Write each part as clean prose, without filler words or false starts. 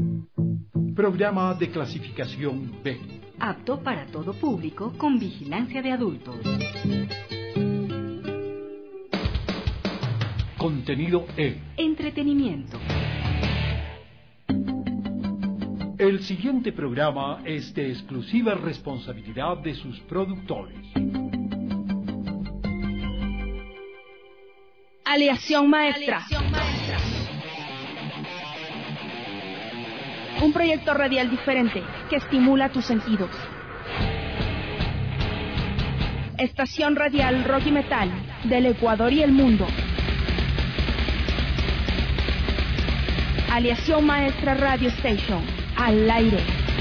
Programa de clasificación B. Apto para todo público con vigilancia de adultos. Contenido E. Entretenimiento. El siguiente programa es de exclusiva responsabilidad de sus productores. Aleación Maestra. Un proyecto radial diferente que estimula tus sentidos. Estación radial rock y metal del Ecuador y el mundo. Aleación Maestra Radio Station, al aire.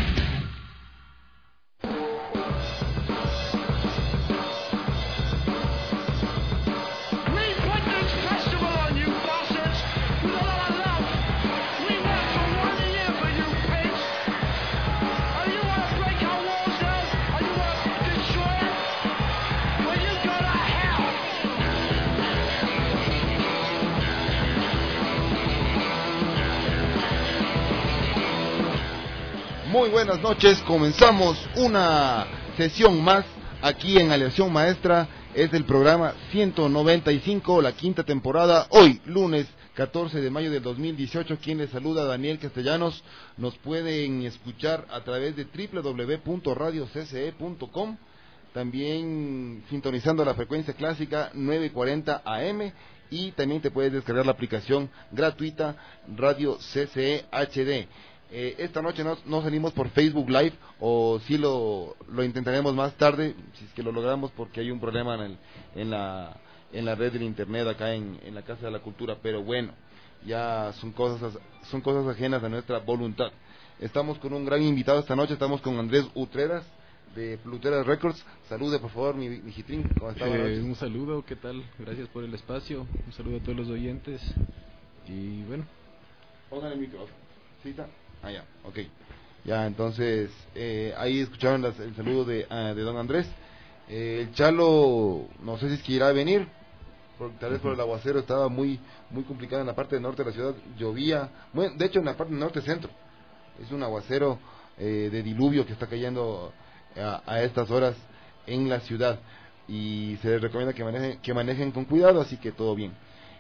Muy buenas noches, comenzamos una sesión más aquí en Aleación Maestra. Es el programa 195, la quinta temporada. Hoy, lunes 14 de mayo del 2018, quien les saluda, Daniel Castellanos. Nos pueden escuchar a través de www.radiocce.com, también sintonizando la frecuencia clásica 940 AM, y también te puedes descargar la aplicación gratuita Radio CCE HD. Esta noche no salimos por Facebook Live, o sí lo intentaremos más tarde, si es que lo logramos, porque hay un problema en la red del internet acá en la Casa de la Cultura, pero bueno, ya son cosas ajenas a nuestra voluntad. Estamos con un gran invitado esta noche, estamos con Andrés Utreras de Pluteras Records. Salude por favor, mi Jitrín, ¿cómo está? Un saludo, ¿qué tal? Gracias por el espacio, un saludo a todos los oyentes, y bueno. Pongan el micrófono, ¿sí está? Ah, ya, ok. Ya, entonces, ahí escucharon el saludo de don Andrés. El Chalo, no sé si es que irá a venir, tal vez por el aguacero estaba muy complicado en la parte del norte de la ciudad, llovía, bueno, de hecho en la parte norte-centro, es un aguacero de diluvio que está cayendo a estas horas en la ciudad, y se les recomienda que manejen con cuidado, así que todo bien.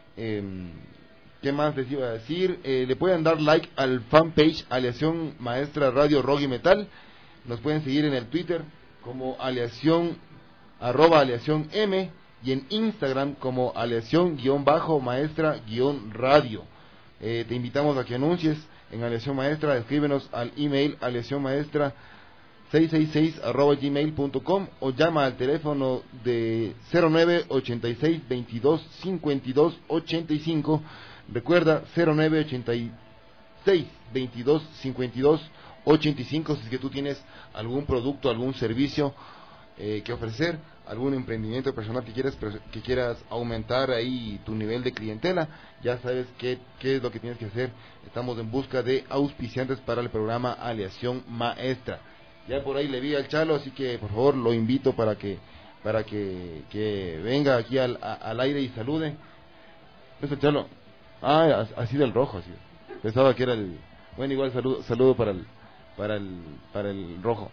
¿Qué más les iba a decir? Le pueden dar like al fanpage Aleación Maestra Radio Rock y Metal. Nos pueden seguir en el Twitter como @aleación M, y en Instagram como aleación_maestra_radio. Te invitamos a que anuncies en Aleación Maestra. Escríbenos al email aleacionmaestra666@gmail.com, o llama al teléfono de 0986 22 52 85. Recuerda, 0986 22 52 85, si es que tú tienes algún producto, algún servicio que ofrecer, algún emprendimiento personal que quieras aumentar ahí tu nivel de clientela. Ya sabes qué es lo que tienes que hacer. Estamos en busca de auspiciantes para el programa Aleación Maestra. Ya por ahí le vi al Chalo, así que por favor lo invito para que venga aquí al aire y salude. ¿Es el Chalo? Ah, así del rojo, así. Pensaba que era el... Bueno, igual saludo para el rojo.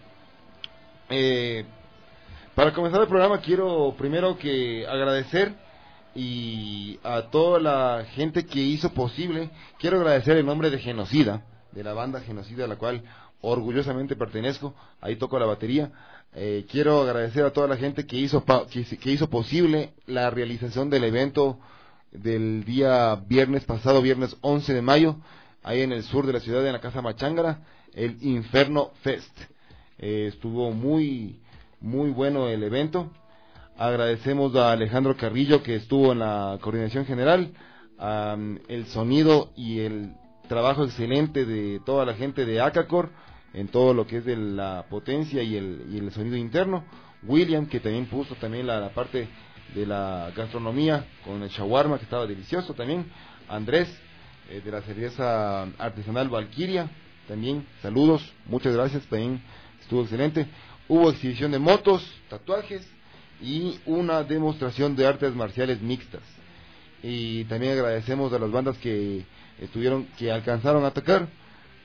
Para comenzar el programa quiero primero que agradecer y a toda la gente que hizo posible. Quiero agradecer en nombre de Genocida, de la banda Genocida, a la cual orgullosamente pertenezco. Ahí toco la batería. Quiero agradecer a toda la gente que hizo posible la realización del evento del día viernes pasado, viernes 11 de mayo, ahí en el sur de la ciudad, en la Casa Machangara, el Inferno Fest. Estuvo muy bueno el evento. Agradecemos a Alejandro Carrillo, que estuvo en la coordinación general, el sonido y el trabajo excelente de toda la gente de Acacor, en todo lo que es de la potencia y el sonido interno. William, que también puso la parte de la gastronomía con el shawarma, que estaba delicioso también. Andrés, de la cerveza artesanal Valkyria, también saludos, muchas gracias, también estuvo excelente. Hubo exhibición de motos, tatuajes y una demostración de artes marciales mixtas. Y también agradecemos a las bandas que alcanzaron a tocar.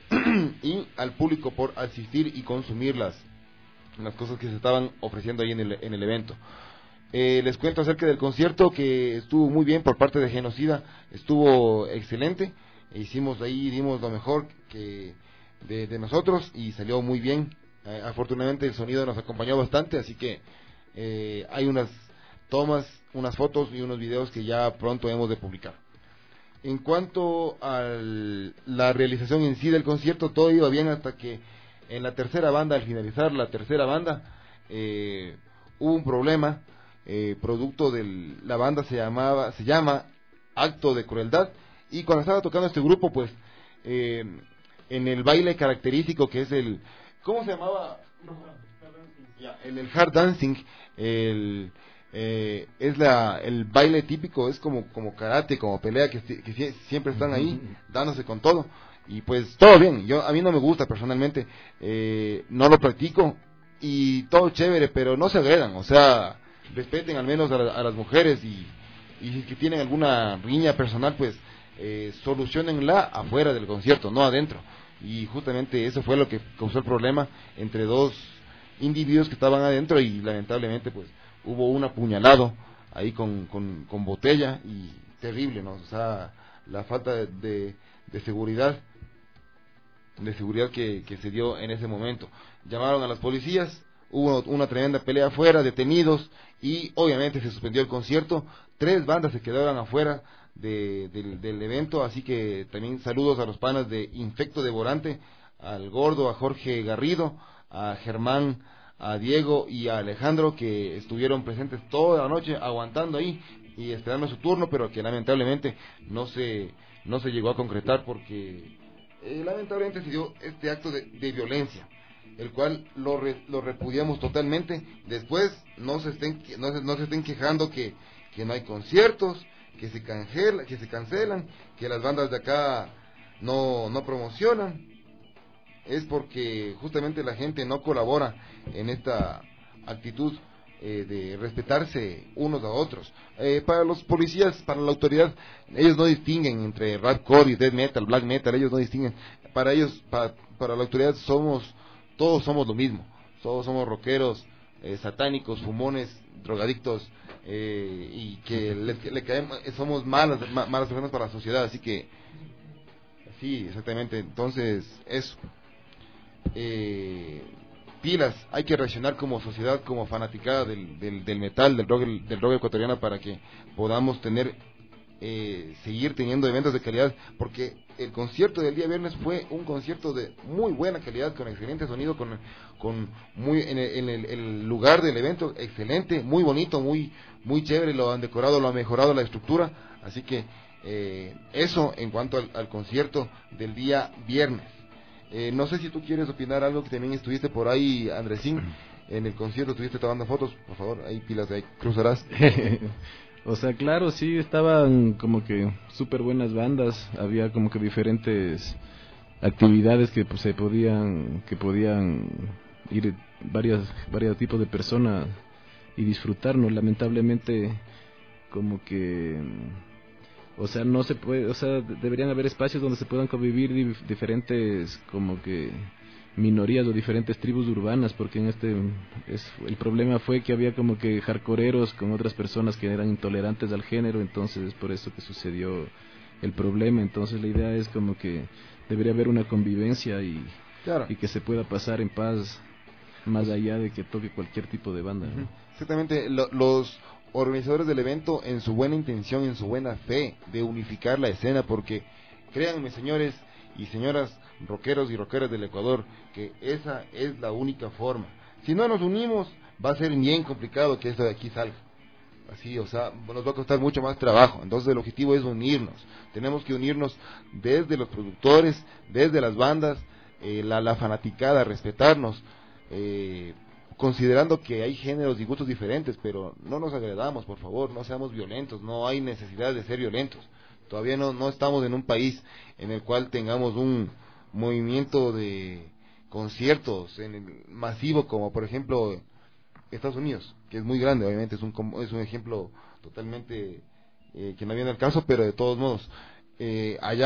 y al público por asistir y consumir las cosas que se estaban ofreciendo ahí en el evento. Les cuento acerca del concierto, que estuvo muy bien por parte de Genocida, estuvo excelente, dimos lo mejor que de nosotros y salió muy bien. Afortunadamente el sonido nos acompañó bastante, así que hay unas tomas, unas fotos y unos videos que ya pronto hemos de publicar. En cuanto a la realización en sí del concierto, todo iba bien hasta que en la tercera banda, al finalizar la tercera banda, hubo un problema, producto de la banda se llama Acto de Crueldad, y cuando estaba tocando este grupo, pues, en el baile característico que es ¿cómo se llamaba? En el hard dancing, es el baile típico, es como karate, como pelea, que siempre están ahí dándose con todo, y pues todo bien. A mí no me gusta personalmente, no lo practico, y todo chévere, pero no se agredan, o sea, respeten al menos a las mujeres, y si que tienen alguna riña personal, pues solucionenla afuera del concierto, no adentro. Y justamente eso fue lo que causó el problema entre dos individuos que estaban adentro, y lamentablemente pues hubo un apuñalado ahí con botella, y terrible, ¿no? O sea, la falta de seguridad que se dio en ese momento. Llamaron a las policías, hubo una tremenda pelea afuera, detenidos, y obviamente se suspendió el concierto. 3 bandas se quedaron afuera del evento, así que también saludos a los panas de Infecto Devorante, al Gordo, a Jorge Garrido, a Germán, a Diego y a Alejandro, que estuvieron presentes toda la noche aguantando ahí y esperando su turno, pero que lamentablemente no se llegó a concretar, porque lamentablemente se dio este acto de violencia, el cual lo repudiamos totalmente. Después no se estén quejando que no hay conciertos, que se cancelan, que las bandas de acá no promocionan. Es porque justamente la gente no colabora en esta actitud de respetarse unos a otros. Para los policías, para la autoridad, ellos no distinguen entre rapcore y death metal, black metal, ellos no distinguen. Para ellos, para la autoridad todos somos lo mismo, todos somos rockeros, satánicos, fumones, drogadictos, y que le caemos, somos malas personas para la sociedad, así que sí, exactamente. Entonces eso, pilas, hay que reaccionar como sociedad, como fanaticada del metal, del rock ecuatoriano, para que podamos seguir teniendo eventos de calidad, porque el concierto del día viernes fue un concierto de muy buena calidad, con excelente sonido, en el lugar del evento excelente, muy bonito, muy chévere, lo han decorado, lo han mejorado la estructura, así que eso en cuanto al concierto del día viernes. No sé si tú quieres opinar algo, que también estuviste por ahí, Andresín, en el concierto, estuviste tomando fotos, por favor, ahí pilas, ahí cruzarás. O sea, claro, sí, estaban como que súper buenas bandas, había como que diferentes actividades que pues, que podían ir varios tipos de personas y disfrutarnos. Lamentablemente, como que, o sea, no se puede, o sea, deberían haber espacios donde se puedan convivir diferentes como que minorías o diferentes tribus urbanas, porque el problema fue que había como que hardcoreeros con otras personas que eran intolerantes al género, entonces es por eso que sucedió el problema. Entonces la idea es como que debería haber una convivencia claro, y que se pueda pasar en paz, más allá de que toque cualquier tipo de banda, ¿no? Exactamente. Los organizadores del evento, en su buena intención, en su buena fe de unificar la escena, porque créanme, señores y señoras, rockeros y rockeras del Ecuador, que esa es la única forma. Si no nos unimos, va a ser bien complicado que esto de aquí salga. Así, o sea, nos va a costar mucho más trabajo. Entonces el objetivo es unirnos. Tenemos que unirnos desde los productores, desde las bandas, la fanaticada, respetarnos, considerando que hay géneros y gustos diferentes, pero no nos agredamos, por favor, no seamos violentos, no hay necesidad de ser violentos. Todavía no estamos en un país en el cual tengamos un movimiento de conciertos masivo, como por ejemplo Estados Unidos, que es muy grande, obviamente es un ejemplo totalmente que no viene al caso, pero de todos modos allá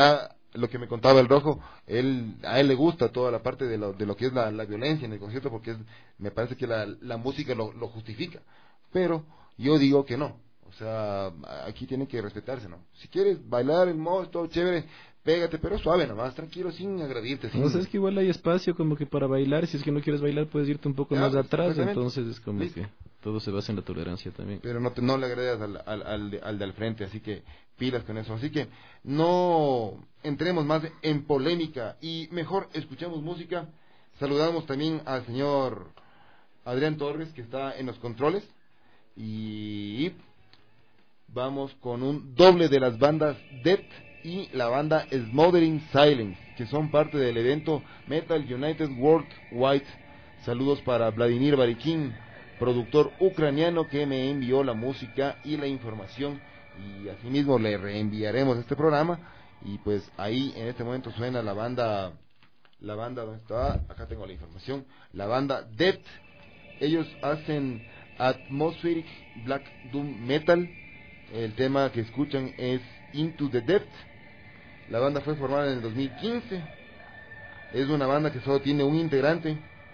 lo que me contaba el Rojo, a él le gusta toda la parte de lo que es la violencia en el concierto, porque me parece que la música lo justifica, pero yo digo que no, o sea, aquí tiene que respetarse, ¿no? Si quieres bailar el mosh, todo chévere, pégate, pero suave nomás, tranquilo, sin agredirte. No sé, es que igual hay espacio como que para bailar, si es que no quieres bailar puedes irte un poco más atrás, entonces es como que todo se basa en la tolerancia también. Pero no le agredas al de al frente, así que pilas con eso. Así que no entremos más en polémica y mejor escuchemos música. Saludamos también al señor Adrián Torres, que está en los controles, y vamos con un doble de las bandas Death y la banda Smothering Silence, que son parte del evento Metal United Worldwide. Saludos para Vladimir Barikin, productor ucraniano, que me envió la música y la información, y asimismo le reenviaremos este programa. Y pues ahí en este momento suena la banda, ¿dónde está? Acá tengo la información, la banda Death. Ellos hacen Atmospheric Black Doom Metal. El tema que escuchan es Into the Depth. La banda fue formada en el 2015. Es una banda que solo tiene un integrante.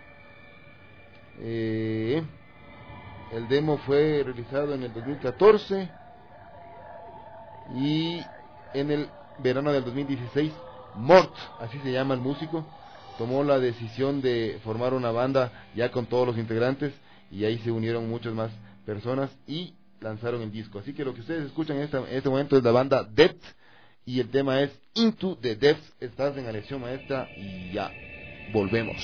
El demo fue realizado en el 2014 y en el verano del 2016 Mort, así se llama el músico, tomó la decisión de formar una banda ya con todos los integrantes, y ahí se unieron muchas más personas y lanzaron el disco. Así que lo que ustedes escuchan en este momento es la banda Death y el tema es Into the Depths. Estás en la lección maestra y ya volvemos.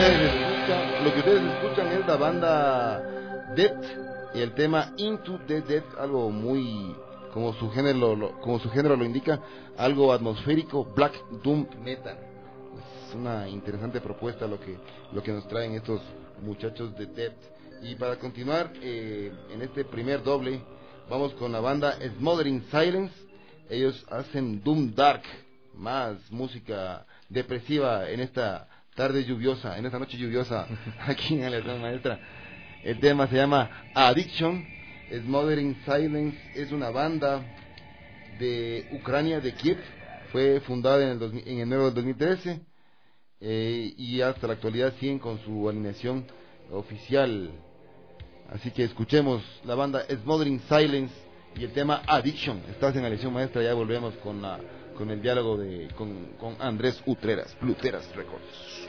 Lo que ustedes escuchan es la banda Death y el tema Into the Death, algo muy, como su género lo indica, algo atmosférico, Black Doom Metal. Es una interesante propuesta lo que nos traen estos muchachos de Death. Y para continuar en este primer doble, vamos con la banda Smothering Silence. Ellos hacen Doom Dark, más música depresiva en esta tarde lluviosa, en esta noche lluviosa aquí en Aleación Maestra. El tema se llama Addiction. Smothering Silence es una banda de Ucrania, de Kiev. Fue fundada en enero del 2013 y hasta la actualidad siguen con su alineación oficial. Así que escuchemos la banda Smothering Silence y el tema Addiction. Estás en Aleación Maestra, ya volvemos con el diálogo con Andrés Utreras, Bluteras Records.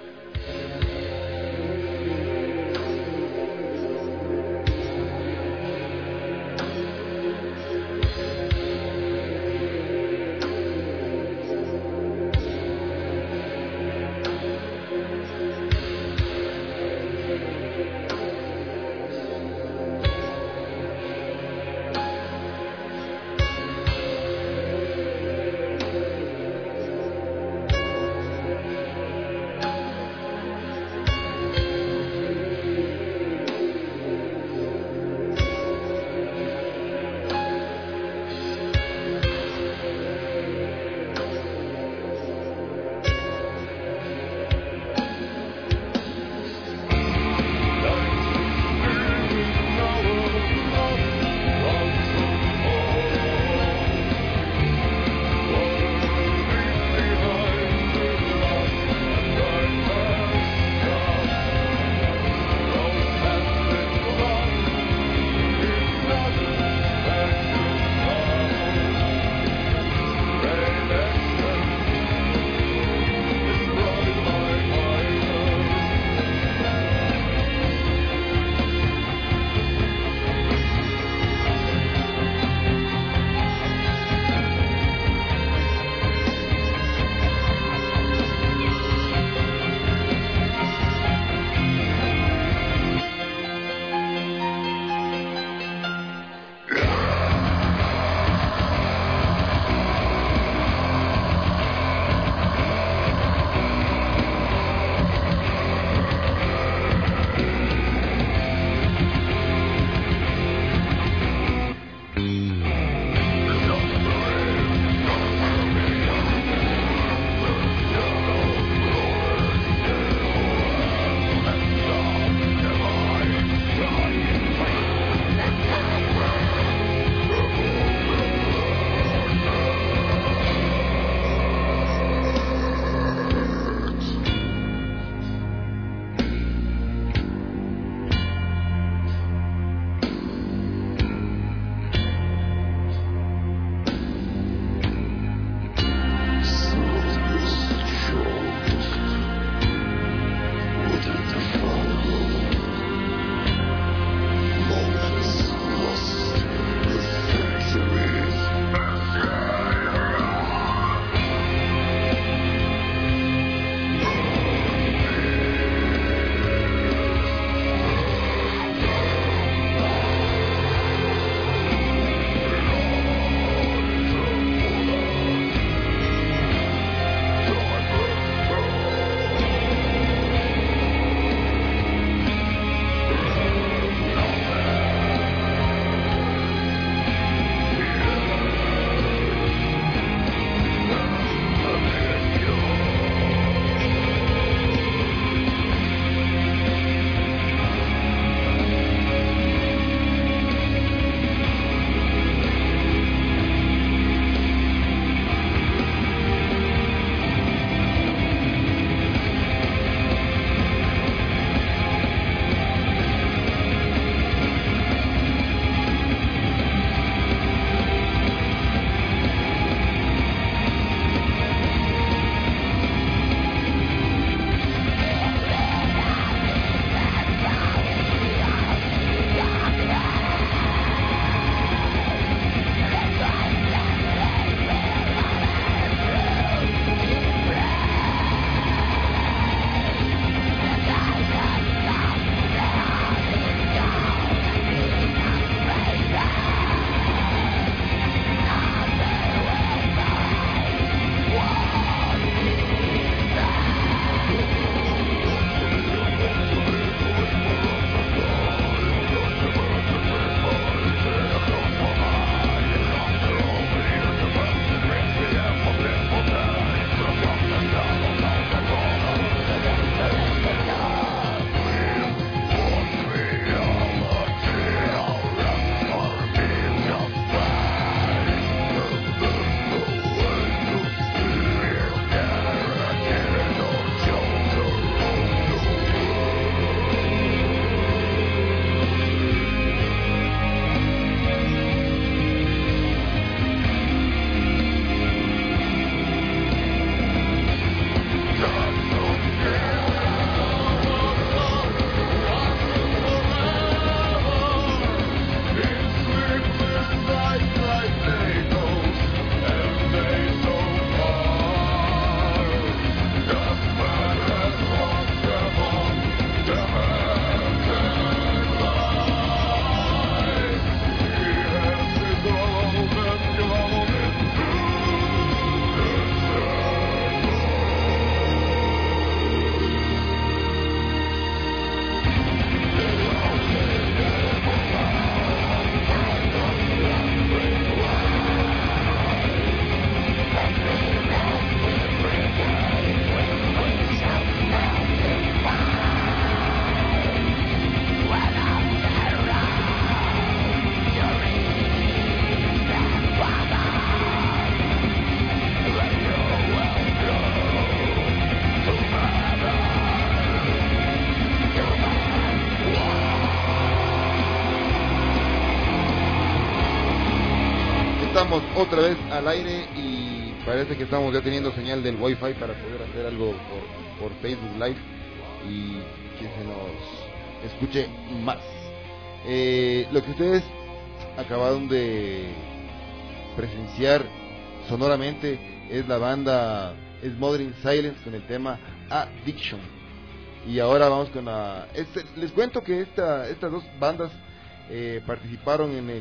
estamos otra vez al aire y parece que estamos ya teniendo señal del Wi-Fi para poder hacer algo por Facebook Live y que se nos escuche más. Lo que ustedes acabaron de presenciar sonoramente es la banda Smothering Silence con el tema Addiction. Y ahora vamos con les cuento que estas dos bandas participaron en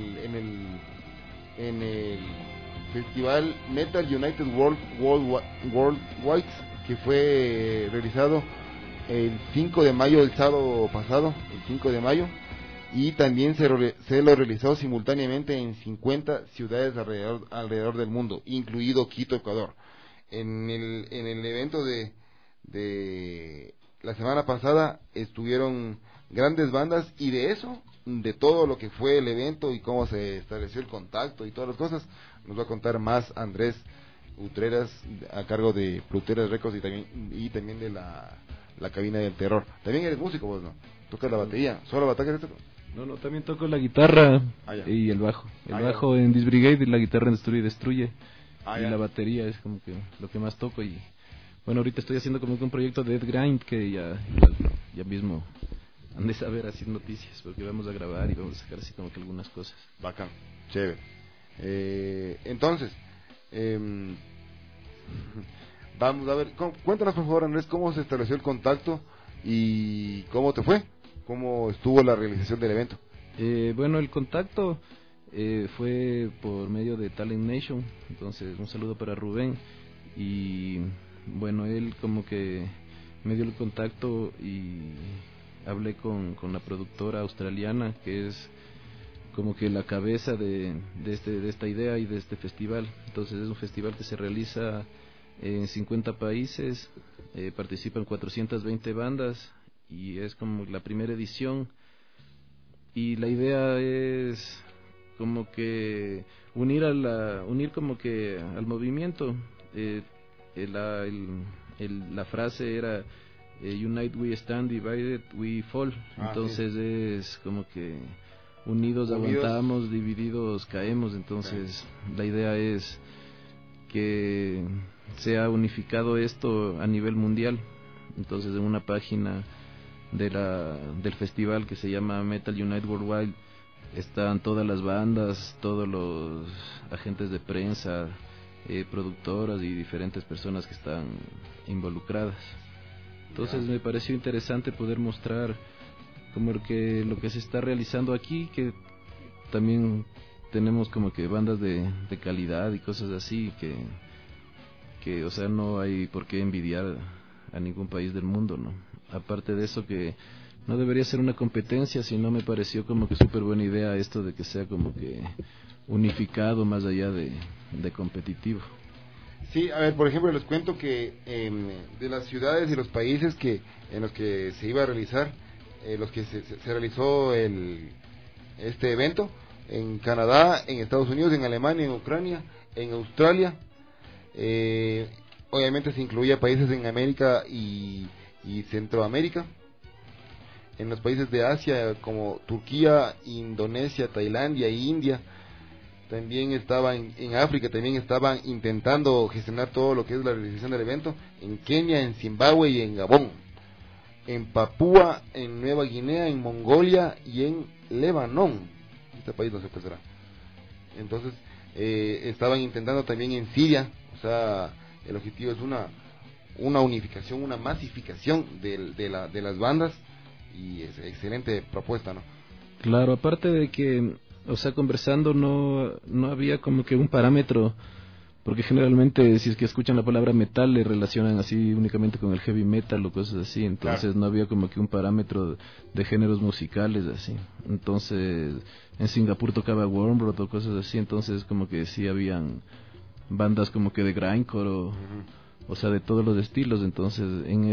el festival Metal United Worldwide, que fue realizado el 5 de mayo, el sábado pasado, el 5 de mayo, y también se lo realizó simultáneamente en 50 ciudades alrededor del mundo, incluido Quito, Ecuador. En el evento de la semana pasada estuvieron grandes bandas, y de todo lo que fue el evento y cómo se estableció el contacto y todas las cosas, nos va a contar más Andrés Utreras, a cargo de Pluteras Records y también de la cabina del terror. También eres músico vos, ¿no? Tocas la batería, ¿solo batería? No, también toco la guitarra y el bajo. El bajo en Disbrigade y la guitarra en Destruye. Y la batería es como que lo que más toco. Y bueno, ahorita estoy haciendo como que un proyecto de Ed Grind que ya mismo han de saber así noticias, porque vamos a grabar y vamos a sacar así como que algunas cosas. Bacán, chévere. Entonces, vamos a ver, cuéntanos por favor, Andrés, cómo se estableció el contacto y cómo te fue, cómo estuvo la realización del evento. Bueno, el contacto fue por medio de Talent Nation, entonces un saludo para Rubén, y bueno, él como que me dio el contacto y hablé con la productora australiana, que es como que la cabeza de esta idea y de este festival. Entonces es un festival que se realiza en 50 países, participan 420 bandas y es como la primera edición, y la idea es como que unir como que al movimiento. La frase era Unite we stand, divided we fall. Entonces es como que unidos aguantamos, divididos caemos. Entonces la idea es que sea unificado esto a nivel mundial. Entonces en una página del festival que se llama Metal United Worldwide están todas las bandas, todos los agentes de prensa, productoras y diferentes personas que están involucradas. Entonces me pareció interesante poder mostrar como lo que se está realizando aquí, que también tenemos como que bandas de calidad y cosas así, que o sea, no hay por qué envidiar a ningún país del mundo, ¿no? Aparte de eso, que no debería ser una competencia, sino me pareció como que súper buena idea esto de que sea como que unificado más allá de competitivo. Sí, a ver, por ejemplo, les cuento que de las ciudades y los países en los que se iba a realizar, los que se realizó este evento, en Canadá, en Estados Unidos, en Alemania, en Ucrania, en Australia, obviamente se incluía países en América y Centroamérica, en los países de Asia como Turquía, Indonesia, Tailandia e India. También estaba en África, también estaban intentando gestionar todo lo que es la realización del evento, en Kenia, en Zimbabue y en Gabón, en Papúa, en Nueva Guinea, en Mongolia y en Lebanon. Este país no se pensará. Entonces estaban intentando también en Siria. O sea, el objetivo es una unificación, una masificación de las bandas, y es excelente propuesta, ¿no? Claro, aparte de que, o sea, conversando no había como que un parámetro, porque generalmente si es que escuchan la palabra metal le relacionan así únicamente con el heavy metal o cosas así, entonces claro, no había como que un parámetro de géneros musicales así. Entonces en Singapur tocaba Wormrot o cosas así, entonces como que sí habían bandas como que de grindcore o sea, de todos los estilos. Entonces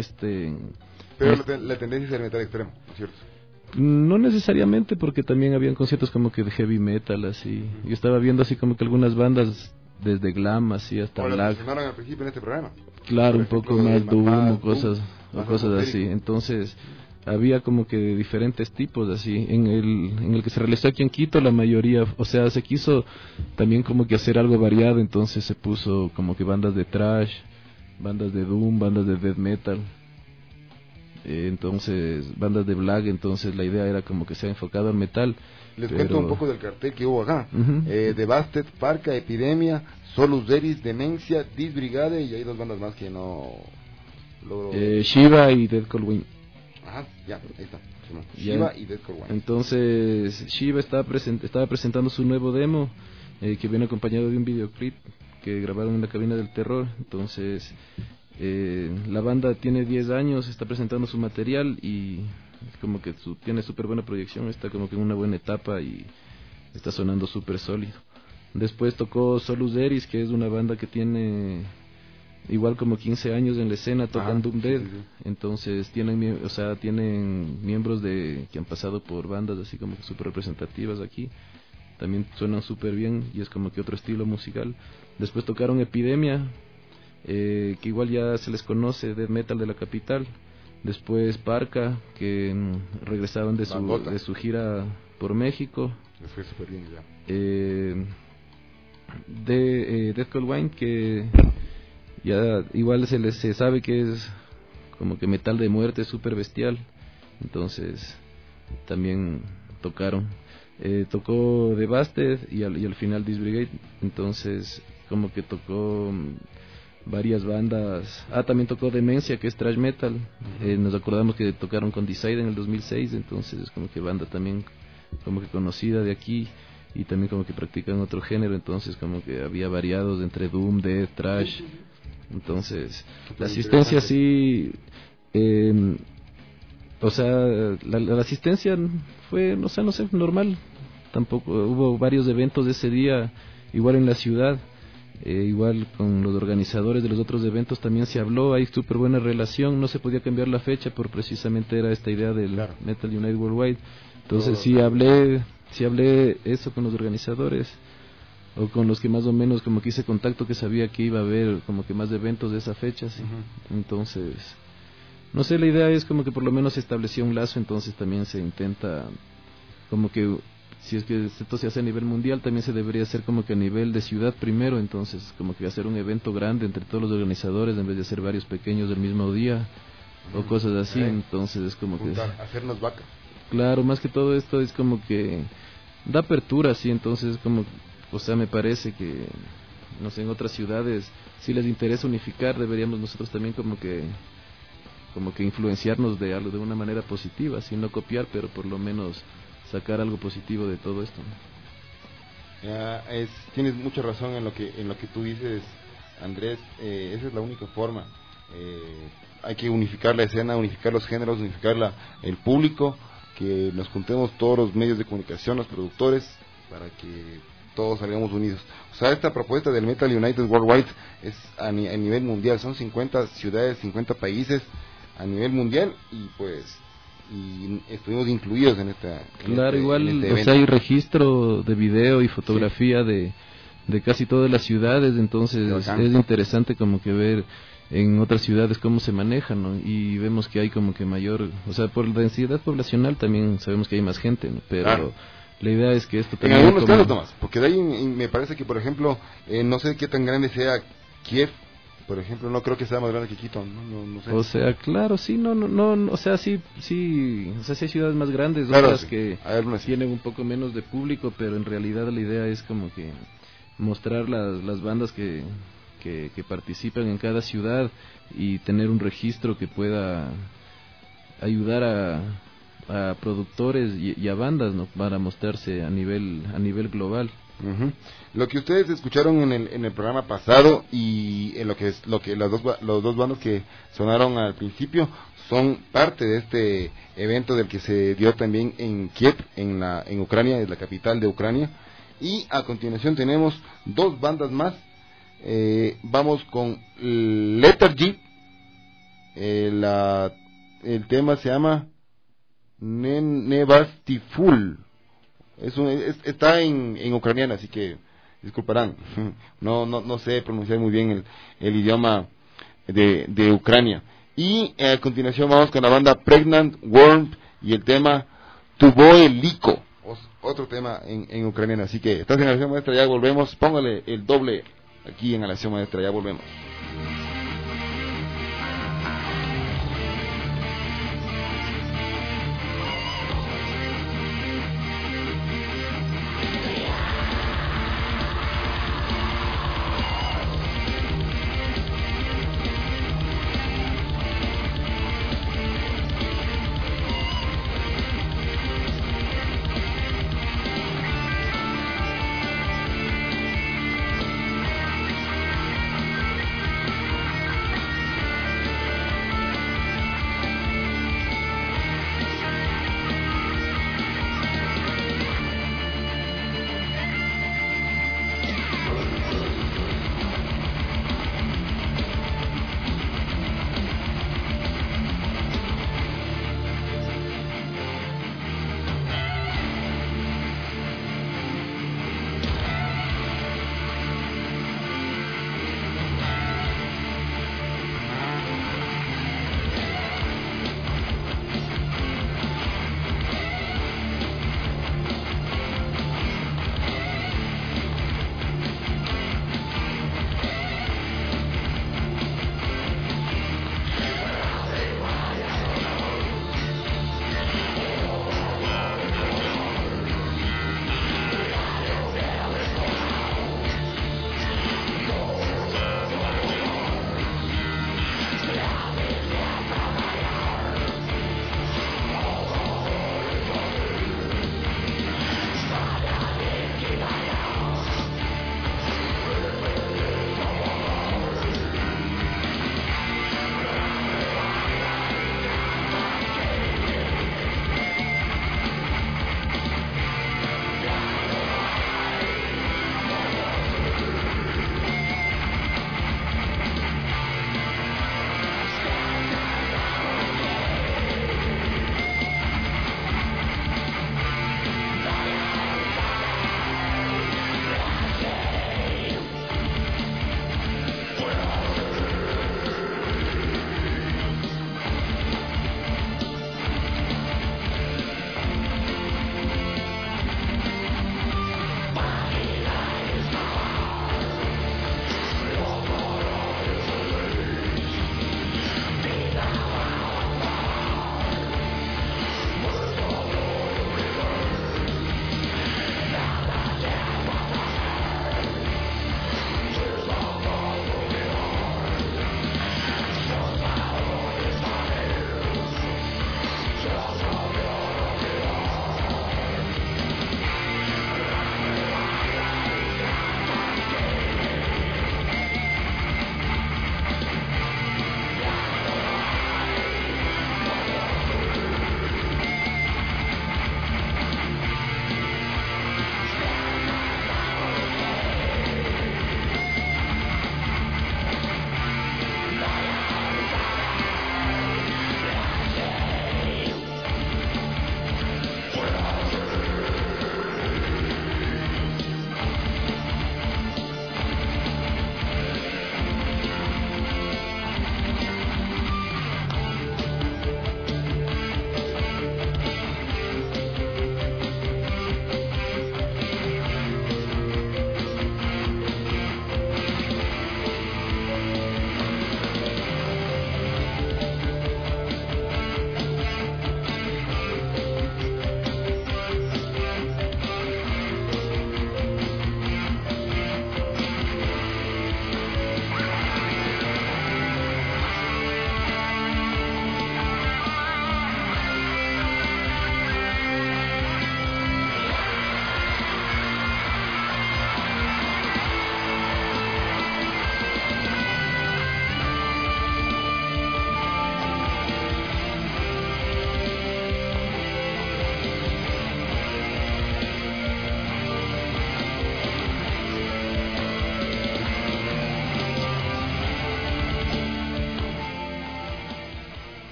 pero la tendencia es el metal extremo, ¿no es cierto? No necesariamente, porque también habían conciertos como que de heavy metal así. Yo estaba viendo así como que algunas bandas desde glam así hasta black. Al principio en este programa. Claro, un poco más doom o cosas así. Entonces había como que diferentes tipos así. En el que se realizó aquí en Quito, la mayoría, o sea, se quiso también como que hacer algo variado, entonces se puso como que bandas de thrash, bandas de doom, bandas de death metal, entonces bandas de black. Entonces la idea era como que sea enfocado al metal. Les cuento un poco del cartel que hubo acá. Uh-huh. Devasted, Parca, Epidemia, Solus Deris, Demencia, Disbrigade, y hay dos bandas más que no logro... Shiva y Dead Cold Wing. Ajá, ya, ahí está. Shiva y Dead Cold Wing. Entonces Shiva estaba presentando su nuevo demo, que viene acompañado de un videoclip que grabaron en la cabina del terror. Entonces la banda tiene 10 años, está presentando su material y como que tiene súper buena proyección, está como que en una buena etapa y está sonando súper sólido. Después tocó Solus Deris, que es una banda que tiene igual como 15 años en la escena, tocan Doom Dead. Sí. Entonces tienen miembros que han pasado por bandas así como que súper representativas aquí, también suenan súper bien y es como que otro estilo musical. Después tocaron Epidemia, que igual ya se les conoce, death metal de la capital. Después Parca, que regresaron de su gira por México. Les fue súper bien ya. Death Cold Wine, que ya igual se sabe que es como que metal de muerte, súper bestial. Entonces también tocaron. Tocó Devasted y al final Disbrigade. Entonces como que tocó varias bandas. También tocó Demencia, que es thrash metal. Nos acordamos que tocaron con Decide en el 2006, entonces es como que banda también como que conocida de aquí y también como que practican otro género, entonces como que había variados entre doom, death, thrash. Entonces la asistencia sí, o sea, la asistencia fue, no sé, normal. Tampoco hubo varios eventos de ese día, igual en la ciudad. Igual con los organizadores de los otros eventos también se habló, hay súper buena relación, no se podía cambiar la fecha por precisamente era esta idea del Metal United Worldwide. Entonces sí hablé eso con los organizadores o con los que más o menos como que hice contacto, que sabía que iba a haber como que más eventos de esa fecha, ¿sí? Entonces no sé, la idea es como que por lo menos se establecía un lazo, entonces también se intenta como que si es que esto se hace a nivel mundial, también se debería hacer como que a nivel de ciudad primero, entonces como que hacer un evento grande entre todos los organizadores en vez de hacer varios pequeños del mismo día o cosas así. Entonces es como juntar, que hacernos vaca. Claro, más que todo esto es como que da apertura, sí, entonces como, o sea, me parece que no sé, en otras ciudades si les interesa unificar, deberíamos nosotros también como que influenciarnos de algo de una manera positiva, sin no copiar, pero por lo menos sacar algo positivo de todo esto, ¿no? Tienes mucha razón en lo que tú dices, Andrés. Esa es la única forma. Hay que unificar la escena, unificar los géneros, unificar el público, que nos juntemos todos los medios de comunicación, los productores, para que todos salgamos unidos. O sea, esta propuesta del Metal United Worldwide es a nivel mundial, son 50 ciudades, 50 países a nivel mundial y estuvimos incluidos en esta igual en este o sea, hay registro de video y fotografía de casi todas las ciudades, entonces es interesante como que ver en otras ciudades cómo se manejan, ¿no? Y vemos que hay como que mayor, o sea, por densidad poblacional también sabemos que hay más gente, ¿no? Pero la idea es que esto también en algunos casos, Tomás, porque de ahí me parece que, por ejemplo, no sé qué tan grande sea Kiev, por ejemplo, no creo que sea más grande que Quito, no sé. O sea, claro, sí, no, o sea, sí, o sea, sí hay ciudades más grandes, claro, otras que tienen un poco menos de público, pero en realidad la idea es como que mostrar las bandas que participan en cada ciudad y tener un registro que pueda ayudar a productores y a bandas, ¿no? Para mostrarse a nivel global. Lo que ustedes escucharon en el programa pasado y en lo que los dos bandos que sonaron al principio son parte de este evento del que se dio también en Kiev, en Ucrania, es la capital de Ucrania. Y a continuación tenemos dos bandas más. Vamos con Lethargy. El tema se llama Nevastiful. Está en ucraniano, así que disculparán, no sé pronunciar muy bien el idioma de Ucrania. Y a continuación vamos con la banda Pregnant Worm y el tema Tuboe Liko, otro tema en ucraniano. Así que estás en la lección maestra, ya volvemos. Póngale el doble aquí en la lección maestra, ya volvemos.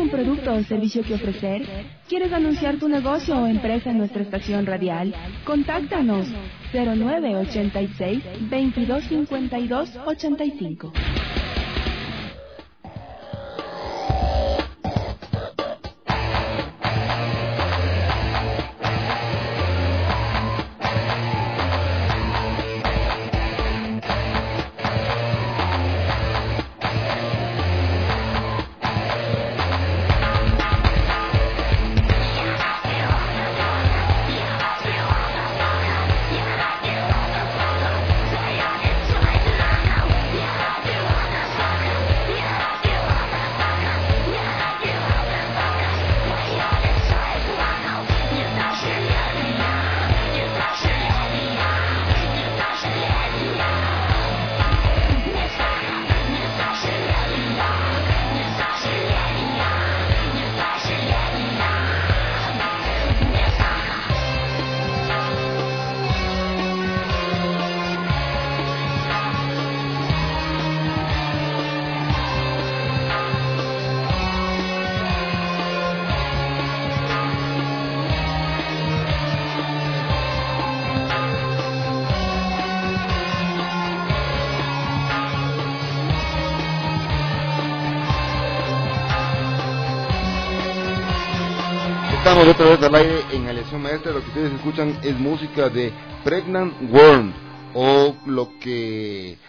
un producto o servicio que ofrecer? ¿Quieres anunciar tu negocio o empresa en nuestra estación radial? Contáctanos 0986 2252 85. Estamos otra vez al aire en Aleación Maestra. Lo que ustedes escuchan es música de Pregnant Worm, o lo que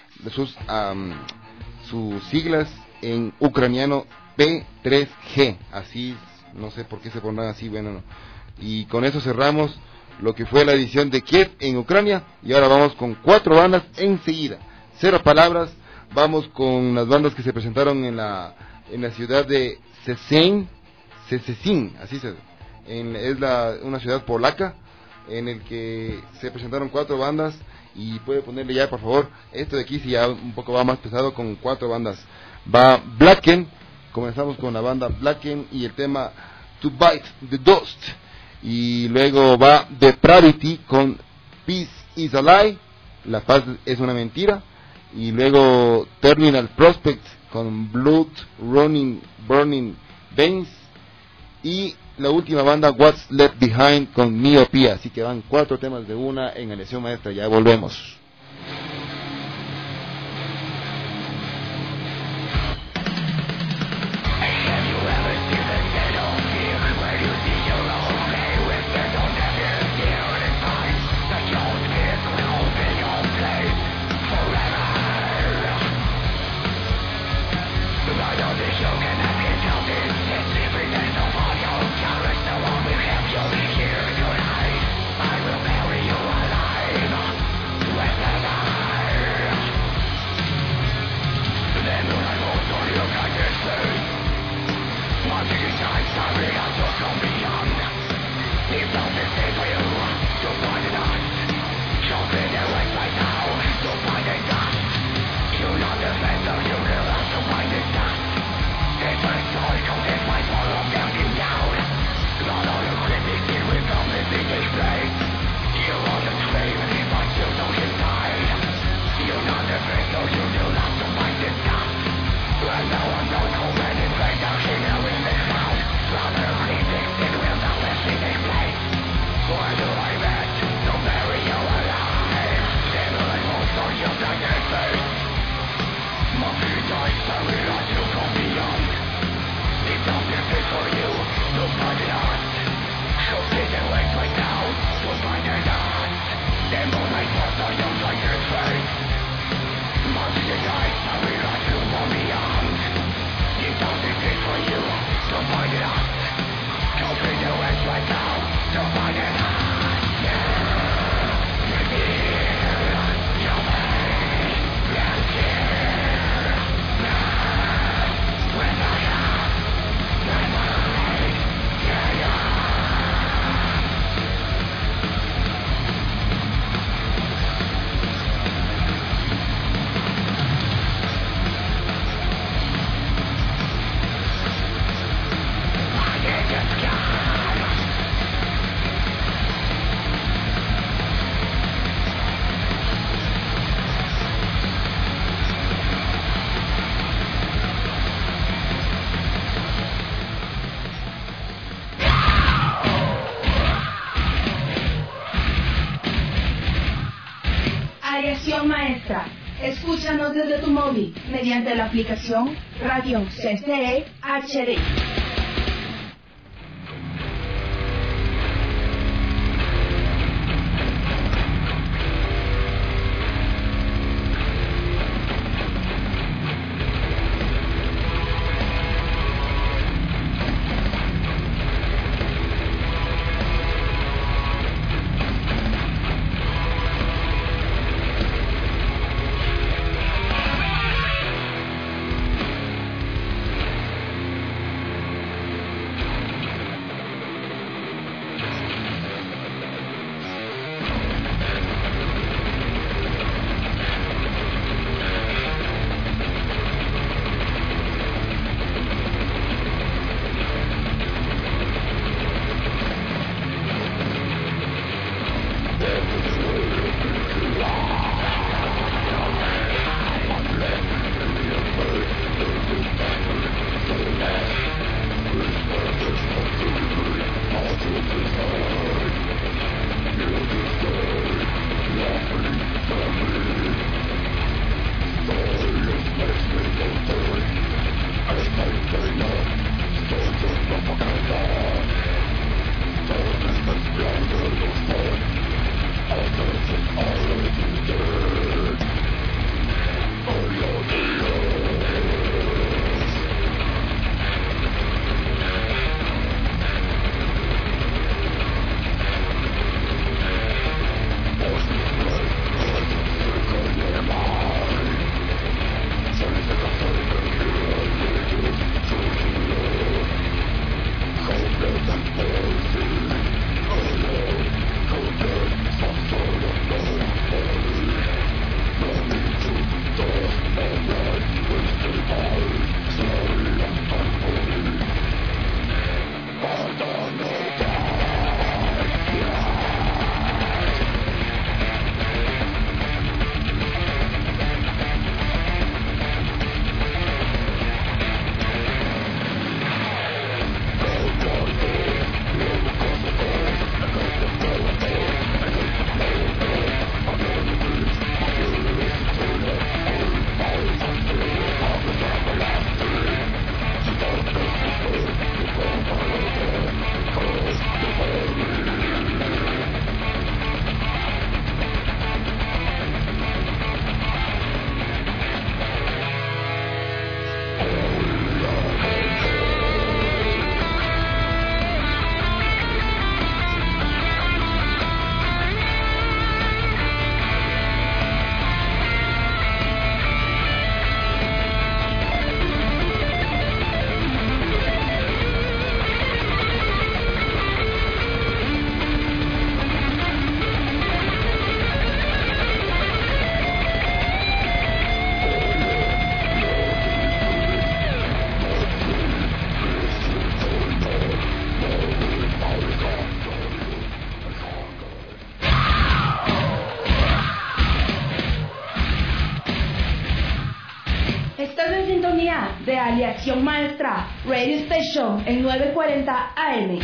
sus siglas en ucraniano P3G, así, no sé por qué se pondrán así, bueno, no. Y con eso cerramos lo que fue la edición de Kiev en Ucrania, y ahora vamos con 4 bandas enseguida. 0 palabras, vamos con las bandas que se presentaron en la ciudad de Szczecin, así se una ciudad polaca, en el que se presentaron 4 bandas, y puede ponerle ya por favor, esto de aquí si ya un poco va más pesado, con 4 bandas. Va Blacken, comenzamos con la banda Blacken y el tema To Bite the Dust, y luego va Depravity con Peace is a Lie, la paz es una mentira, y luego Terminal Prospect con Blood Running Burning Veins, y la última banda What's Left Behind con Miopía. Así que van 4 temas de una en Aleación Maestra. Ya volvemos. Aleación Maestra. Escúchanos desde tu móvil mediante la aplicación Radio CCE HD. De Aleación Maestra, Radio Station, el 940 AM.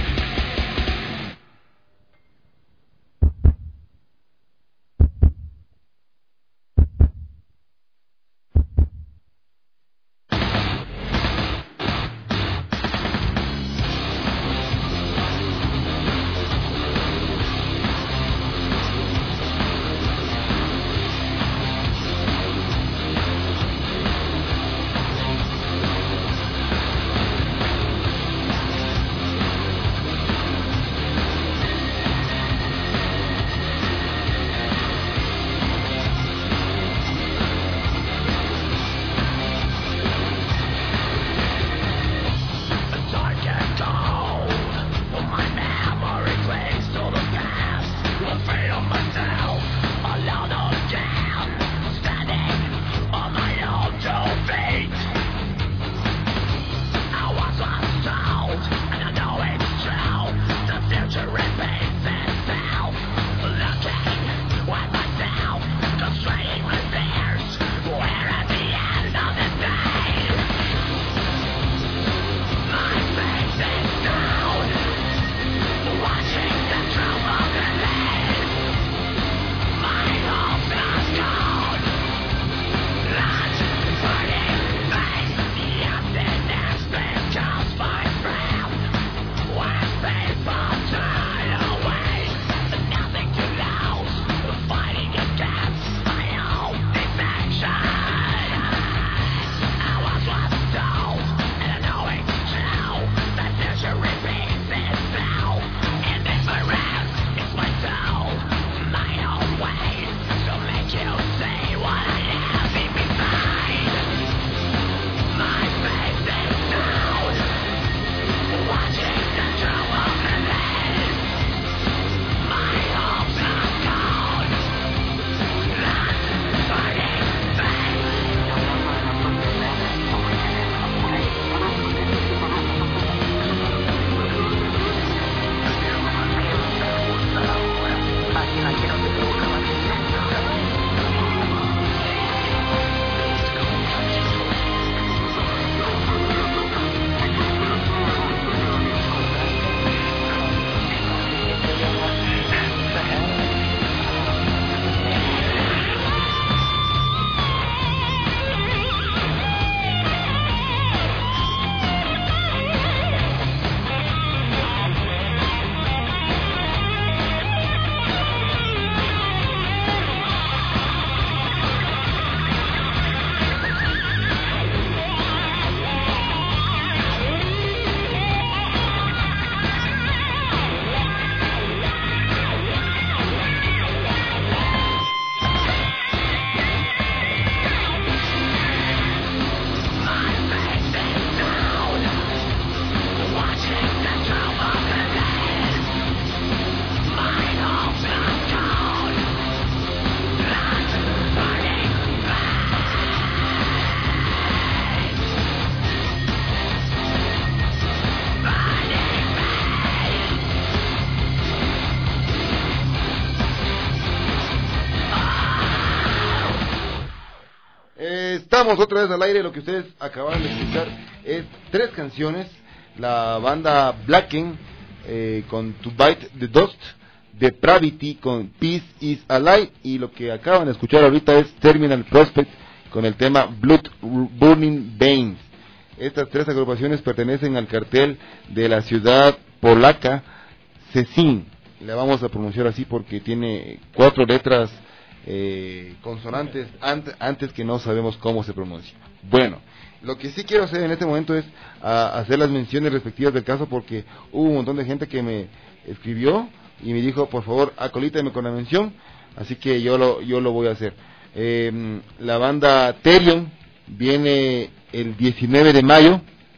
estamos otra vez al aire. Lo que ustedes acaban de escuchar es 3 canciones. La banda Blacken con To Bite the Dust, Depravity con Peace is Alive, y lo que acaban de escuchar ahorita es Terminal Prospect con el tema Blood Burning Veins. Estas 3 agrupaciones pertenecen al cartel de la ciudad polaca Szczecin. La vamos a pronunciar así porque tiene 4 letras consonantes antes que no sabemos cómo se pronuncia. Bueno, lo que sí quiero hacer en este momento es hacer las menciones respectivas del caso, porque hubo un montón de gente que me escribió y me dijo, por favor, acolítame con la mención, así que yo lo voy a hacer. La banda Therion viene el 19 de mayo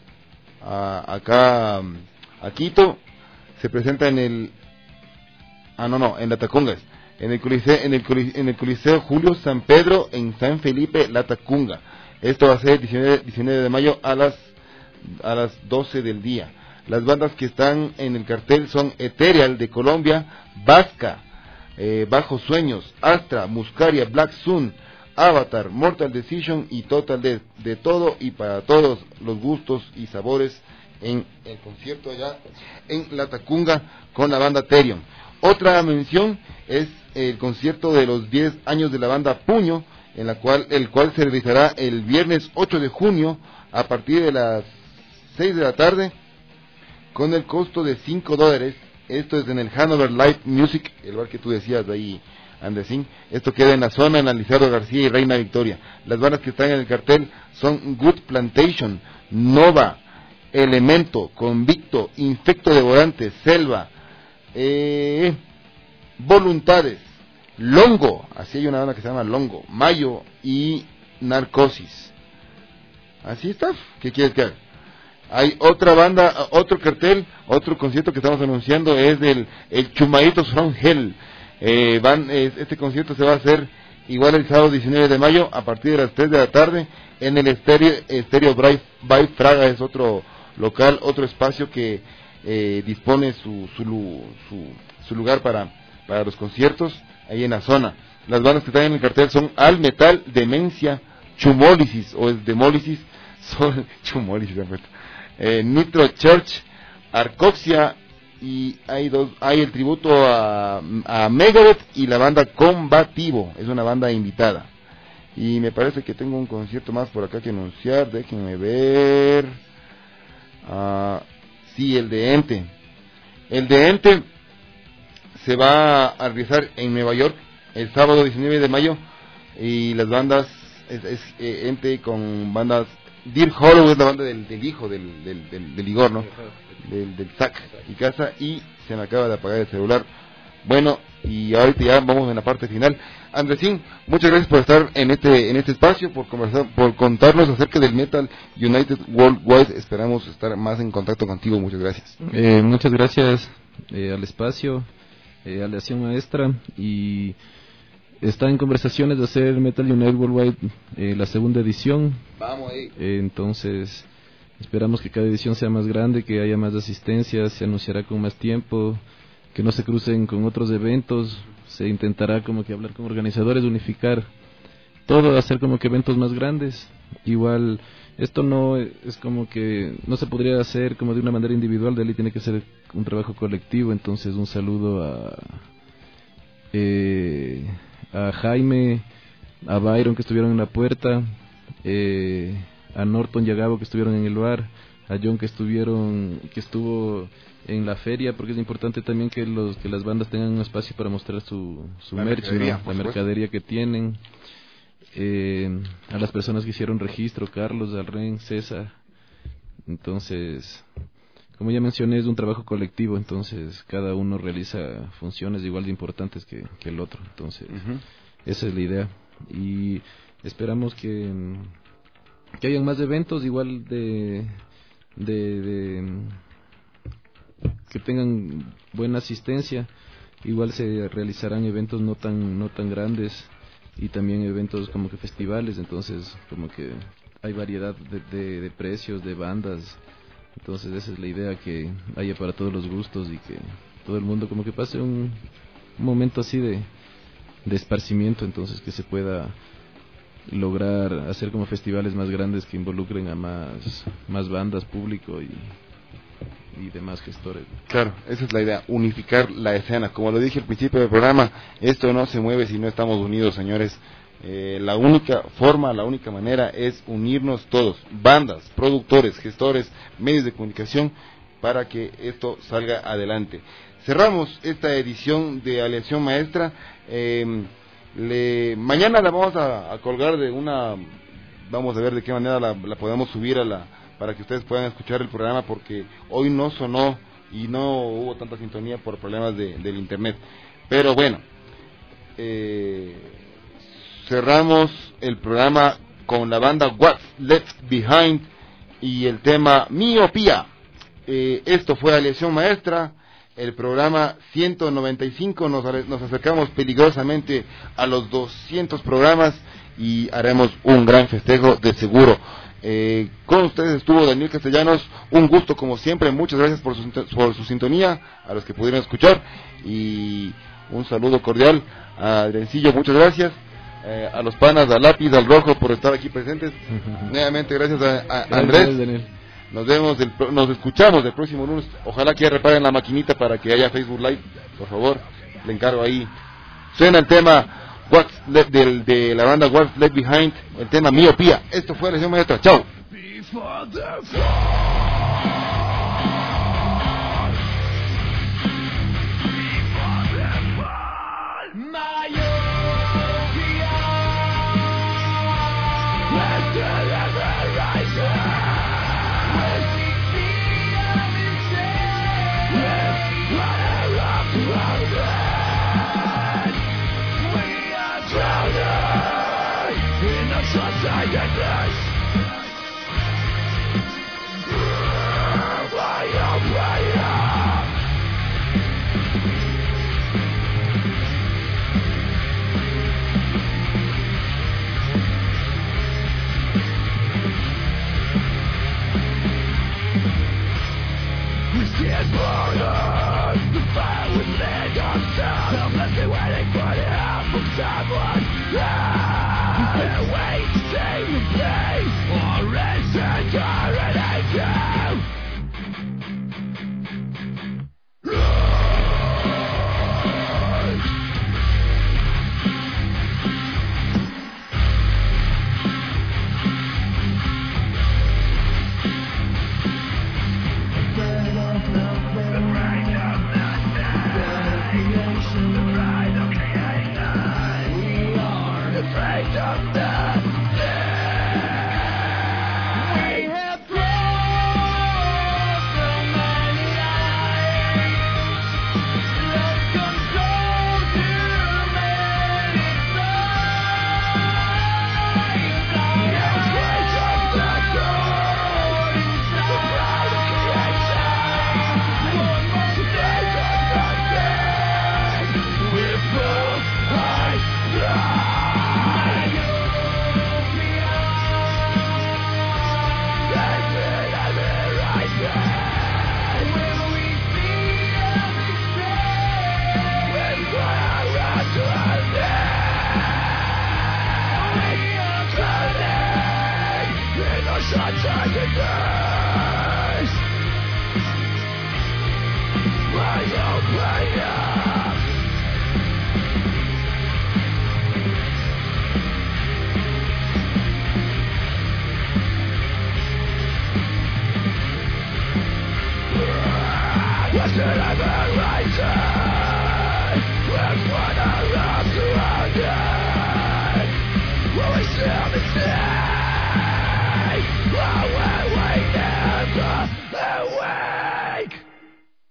acá a Quito. Se presenta en La Tacunga, en el Coliseo Julio San Pedro en San Felipe, La Tacunga. Esto va a ser 19 de mayo a las 12 del día. Las bandas que están en el cartel son Ethereal de Colombia, Vasca, Bajo Sueños, Astra, Muscaria, Black Sun, Avatar, Mortal Decision y Total Death. De todo y para todos los gustos y sabores en el concierto allá en La Tacunga con la banda Therion. Otra mención es el concierto de los 10 años de la banda Puño, el cual se realizará el viernes 8 de junio a partir de las 6 de la tarde con el costo de $5. Esto es en el Hanover Live Music, el bar que tú decías de ahí, Andesín. Esto queda en la zona en Lizardo García y Reina Victoria. Las bandas que están en el cartel son Good Plantation, Nova, Elemento, Convicto, Infecto Devorante, Selva, Voluntades, Longo, así hay una banda que se llama Longo, Mayo y Narcosis. Así está. ¿Qué quieres que haga? Hay otra banda, otro cartel, otro concierto que estamos anunciando es el Chumaditos from Hell. Este concierto se va a hacer igual el sábado 19 de mayo a partir de las 3 de la tarde en el Estéreo by Fraga. Es otro local, otro espacio que dispone su lugar para los conciertos ahí en la zona. Las bandas que están en el cartel son Al Metal, Demencia, Chumólisis o Demólisis, son Chumólisis, Nitro Church, Arcoxia, y hay el tributo a Megadeth y la banda Combativo, es una banda invitada. Y me parece que tengo un concierto más por acá que anunciar, déjenme ver. Sí, el de Ente. El de Ente se va a realizar en Nueva York el sábado 19 de mayo, y las bandas es Ente con bandas. Dear Hollow es la banda del hijo del Igor, ¿no? Del Zack y Casa, y se me acaba de apagar el celular. Bueno, y ahorita ya vamos en la parte final. Andresín, muchas gracias por estar en este espacio, por conversar, por contarnos acerca del Metal United Worldwide. Esperamos estar más en contacto contigo. Muchas gracias. Muchas gracias al espacio, a la acción maestra, y está en conversaciones de hacer Metal United Worldwide la segunda edición. Vamos ahí. Entonces esperamos que cada edición sea más grande, que haya más asistencia, se anunciará con más tiempo, que no se crucen con otros eventos, se intentará como que hablar con organizadores, unificar todo, hacer como que eventos más grandes. Igual esto no es como que no se podría hacer como de una manera individual, de ahí tiene que ser un trabajo colectivo. Entonces un saludo a Jaime, a Byron que estuvieron en la puerta, a Norton y a Gabo que estuvieron en el bar, a John que estuvo en la feria, porque es importante también que las bandas tengan un espacio para mostrar su merch, ¿no? La mercadería que tienen. A las personas que hicieron registro, Carlos, Alren, César. Entonces, como ya mencioné, es un trabajo colectivo, entonces cada uno realiza funciones igual de importantes que el otro. Entonces, esa es la idea. Y esperamos que hayan más eventos igual de que tengan buena asistencia. Igual se realizarán eventos no tan grandes, y también eventos como que festivales. Entonces como que hay variedad de precios, de bandas. Entonces esa es la idea, que haya para todos los gustos y que todo el mundo como que pase un momento así de esparcimiento, entonces que se pueda lograr hacer como festivales más grandes que involucren a más bandas, público y demás gestores. Claro, esa es la idea, unificar la escena. Como lo dije al principio del programa, esto no se mueve si no estamos unidos, señores. La única forma, la única manera es unirnos todos, bandas, productores, gestores, medios de comunicación, para que esto salga adelante. Cerramos esta edición de Aleación Maestra. Mañana la vamos a colgar vamos a ver de qué manera la podemos subir para que ustedes puedan escuchar el programa, porque hoy no sonó y no hubo tanta sintonía por problemas del internet. Pero bueno, cerramos el programa con la banda What's Left Behind y el tema Miopía. Esto fue Aleación Maestra, el programa 195. Nos acercamos peligrosamente a los 200 programas y haremos un gran festejo de seguro. Con ustedes estuvo Daniel Castellanos, un gusto como siempre, muchas gracias por su sintonía, a los que pudieron escuchar, y un saludo cordial a Adrencillo, muchas gracias, a los panas, a Lápiz, al Rojo por estar aquí presentes, nuevamente gracias a Andrés. Daniel. Nos escuchamos el próximo lunes, ojalá que reparen la maquinita para que haya Facebook Live, por favor, le encargo ahí. Suena el tema de la banda What's Left Behind, el tema Miopía. Esto fue Aleación Maestra, chao. Afraid of death.